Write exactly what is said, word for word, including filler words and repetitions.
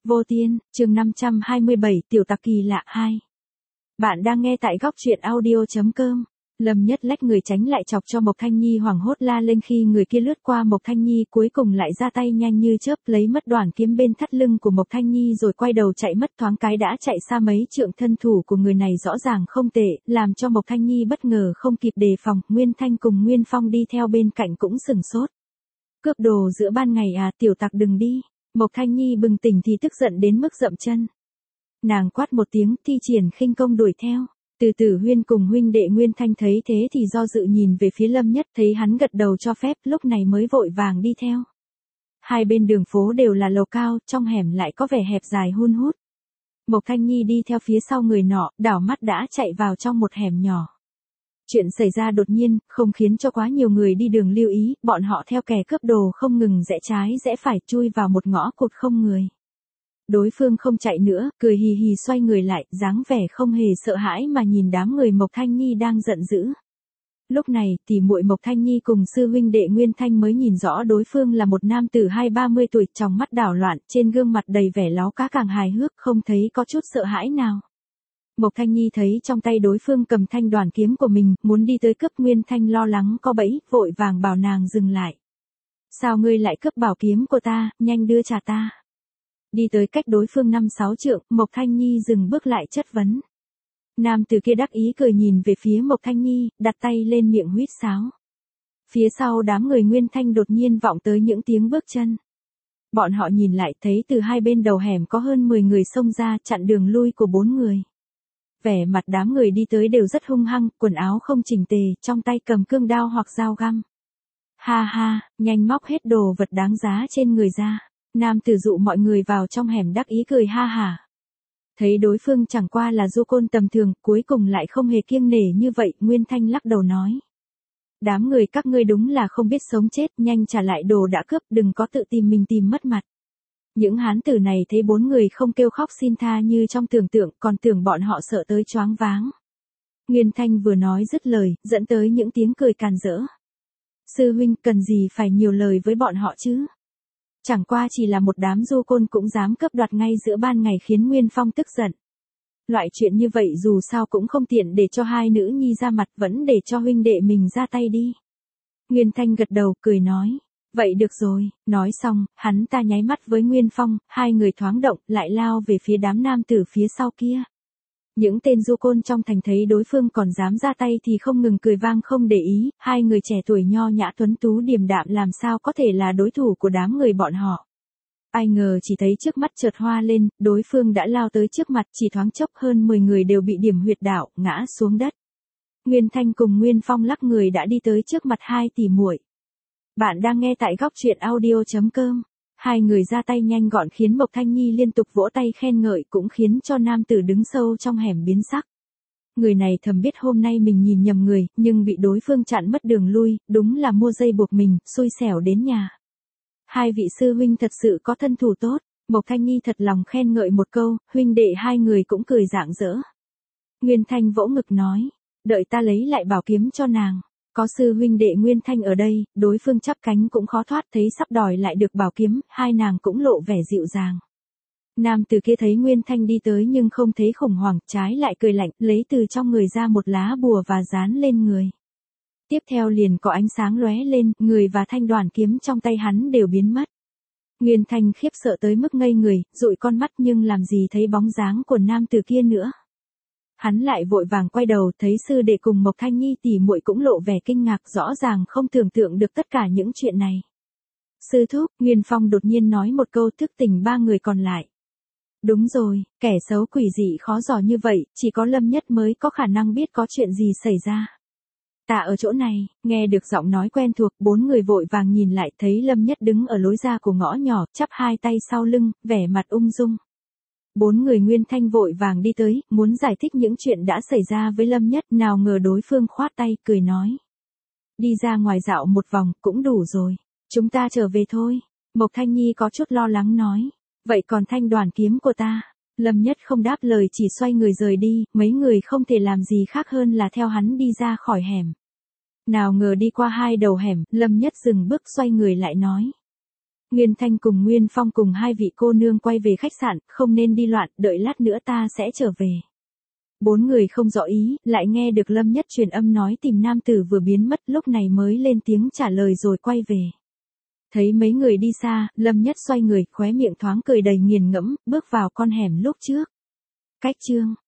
Vô Tiên, chương năm trăm hai mươi bảy, Tiểu Tặc Kỳ Lạ hai. Bạn đang nghe tại góc truyện audio.com. Lâm Nhất lách người tránh lại chọc cho Mộc Thanh Nhi hoảng hốt la lên khi người kia lướt qua Mộc Thanh Nhi, cuối cùng lại ra tay nhanh như chớp lấy mất đoản kiếm bên thắt lưng của Mộc Thanh Nhi rồi quay đầu chạy mất, thoáng cái đã chạy xa mấy trượng. Thân thủ của người này rõ ràng không tệ, làm cho Mộc Thanh Nhi bất ngờ không kịp đề phòng. Nguyên Thanh cùng Nguyên Phong đi theo bên cạnh cũng sừng sốt. Cướp đồ giữa ban ngày à, tiểu tặc đừng đi. Mộc Thanh Nhi bừng tỉnh thì tức giận đến mức dậm chân. Nàng quát một tiếng, thi triển khinh công đuổi theo. Từ Tử Huyên cùng huynh đệ Nguyên Thanh thấy thế thì do dự nhìn về phía Lâm Nhất, thấy hắn gật đầu cho phép, lúc này mới vội vàng đi theo. Hai bên đường phố đều là lầu cao, trong hẻm lại có vẻ hẹp dài hun hút. Mộc Thanh Nhi đi theo phía sau người nọ, đảo mắt đã chạy vào trong một hẻm nhỏ. Chuyện xảy ra đột nhiên, không khiến cho quá nhiều người đi đường lưu ý, bọn họ theo kẻ cướp đồ không ngừng rẽ trái rẽ phải chui vào một ngõ cụt không người. Đối phương không chạy nữa, cười hì hì xoay người lại, dáng vẻ không hề sợ hãi mà nhìn đám người Mộc Thanh Nhi đang giận dữ. Lúc này, tỷ muội Mộc Thanh Nhi cùng sư huynh đệ Nguyên Thanh mới nhìn rõ đối phương là một nam tử hai ba mươi tuổi, trong mắt đảo loạn, trên gương mặt đầy vẻ láo cá càng hài hước, không thấy có chút sợ hãi nào. Mộc Thanh Nhi thấy trong tay đối phương cầm thanh đoàn kiếm của mình, muốn đi tới cướp. Nguyên Thanh lo lắng có bẫy, vội vàng bảo nàng dừng lại. Sao ngươi lại cướp bảo kiếm của ta, nhanh đưa trả ta. Đi tới cách đối phương năm sáu trượng, Mộc Thanh Nhi dừng bước lại chất vấn. Nam tử kia đắc ý cười nhìn về phía Mộc Thanh Nhi, đặt tay lên miệng huýt sáo. Phía sau đám người Nguyên Thanh đột nhiên vọng tới những tiếng bước chân. Bọn họ nhìn lại thấy từ hai bên đầu hẻm có hơn mười người xông ra chặn đường lui của bốn người. Vẻ mặt đám người đi tới đều rất hung hăng, quần áo không chỉnh tề, trong tay cầm cương đao hoặc dao găm. Ha ha, nhanh móc hết đồ vật đáng giá trên người ra. Nam tử dụ mọi người vào trong hẻm đắc ý cười ha hả. Thấy đối phương chẳng qua là du côn tầm thường, cuối cùng lại không hề kiêng nể như vậy, Nguyên Thanh lắc đầu nói. Đám người các ngươi đúng là không biết sống chết, nhanh trả lại đồ đã cướp, đừng có tự tìm mình tìm mất mặt. Những hán tử này thấy bốn người không kêu khóc xin tha như trong tưởng tượng, còn tưởng bọn họ sợ tới choáng váng. Nguyên Thanh vừa nói dứt lời, dẫn tới những tiếng cười càn rỡ. Sư huynh cần gì phải nhiều lời với bọn họ chứ? Chẳng qua chỉ là một đám du côn cũng dám cướp đoạt ngay giữa ban ngày, khiến Nguyên Phong tức giận. Loại chuyện như vậy dù sao cũng không tiện để cho hai nữ nhi ra mặt, vẫn để cho huynh đệ mình ra tay đi. Nguyên Thanh gật đầu, cười nói. Vậy được rồi, nói xong, hắn ta nháy mắt với Nguyên Phong, hai người thoáng động, lại lao về phía đám nam tử phía sau kia. Những tên du côn trong thành thấy đối phương còn dám ra tay thì không ngừng cười vang không để ý, hai người trẻ tuổi nho nhã tuấn tú điềm đạm làm sao có thể là đối thủ của đám người bọn họ. Ai ngờ chỉ thấy trước mắt chợt hoa lên, đối phương đã lao tới trước mặt, chỉ thoáng chốc hơn mười người đều bị điểm huyệt đạo, ngã xuống đất. Nguyên Thanh cùng Nguyên Phong lắc người đã đi tới trước mặt hai tỷ muội. Bạn đang nghe tại góc truyện audio.com. Hai người ra tay nhanh gọn khiến Mộc Thanh Nhi liên tục vỗ tay khen ngợi, cũng khiến cho nam tử đứng sâu trong hẻm biến sắc. Người này thầm biết hôm nay mình nhìn nhầm người, nhưng bị đối phương chặn mất đường lui, đúng là mua dây buộc mình, xui xẻo đến nhà. Hai vị sư huynh thật sự có thân thủ tốt, Mộc Thanh Nhi thật lòng khen ngợi một câu, huynh đệ hai người cũng cười rạng rỡ. Nguyên Thanh vỗ ngực nói, đợi ta lấy lại bảo kiếm cho nàng. Có sư huynh đệ Nguyên Thanh ở đây, đối phương chắp cánh cũng khó thoát, thấy sắp đòi lại được bảo kiếm, hai nàng cũng lộ vẻ dịu dàng. Nam từ kia thấy Nguyên Thanh đi tới nhưng không thấy khủng hoảng, trái lại cười lạnh, lấy từ trong người ra một lá bùa và dán lên người. Tiếp theo liền có ánh sáng lóe lên, người và thanh đoàn kiếm trong tay hắn đều biến mất. Nguyên Thanh khiếp sợ tới mức ngây người, dụi con mắt nhưng làm gì thấy bóng dáng của nam từ kia nữa. Hắn lại vội vàng quay đầu, thấy sư đệ cùng Mộc Thanh Nhi tỷ muội cũng lộ vẻ kinh ngạc, rõ ràng không tưởng tượng được tất cả những chuyện này. Sư thúc, Nguyên Phong đột nhiên nói một câu thức tỉnh ba người còn lại. Đúng rồi, kẻ xấu quỷ dị khó dò như vậy, chỉ có Lâm Nhất mới có khả năng biết có chuyện gì xảy ra. Ta ở chỗ này, nghe được giọng nói quen thuộc, bốn người vội vàng nhìn lại, thấy Lâm Nhất đứng ở lối ra của ngõ nhỏ, chắp hai tay sau lưng, vẻ mặt ung dung. Bốn người Nguyên Thanh vội vàng đi tới, muốn giải thích những chuyện đã xảy ra với Lâm Nhất, nào ngờ đối phương khoát tay, cười nói. Đi ra ngoài dạo một vòng, cũng đủ rồi. Chúng ta trở về thôi. Mộc Thanh Nhi có chút lo lắng nói. Vậy còn thanh đoàn kiếm của ta? Lâm Nhất không đáp lời, chỉ xoay người rời đi, mấy người không thể làm gì khác hơn là theo hắn đi ra khỏi hẻm. Nào ngờ đi qua hai đầu hẻm, Lâm Nhất dừng bước xoay người lại nói. Nguyên Thanh cùng Nguyên Phong cùng hai vị cô nương quay về khách sạn, không nên đi loạn, đợi lát nữa ta sẽ trở về. Bốn người không rõ ý, lại nghe được Lâm Nhất truyền âm nói tìm nam tử vừa biến mất, lúc này mới lên tiếng trả lời rồi quay về. Thấy mấy người đi xa, Lâm Nhất xoay người, khóe miệng thoáng cười đầy nghiền ngẫm, bước vào con hẻm lúc trước. Cách chương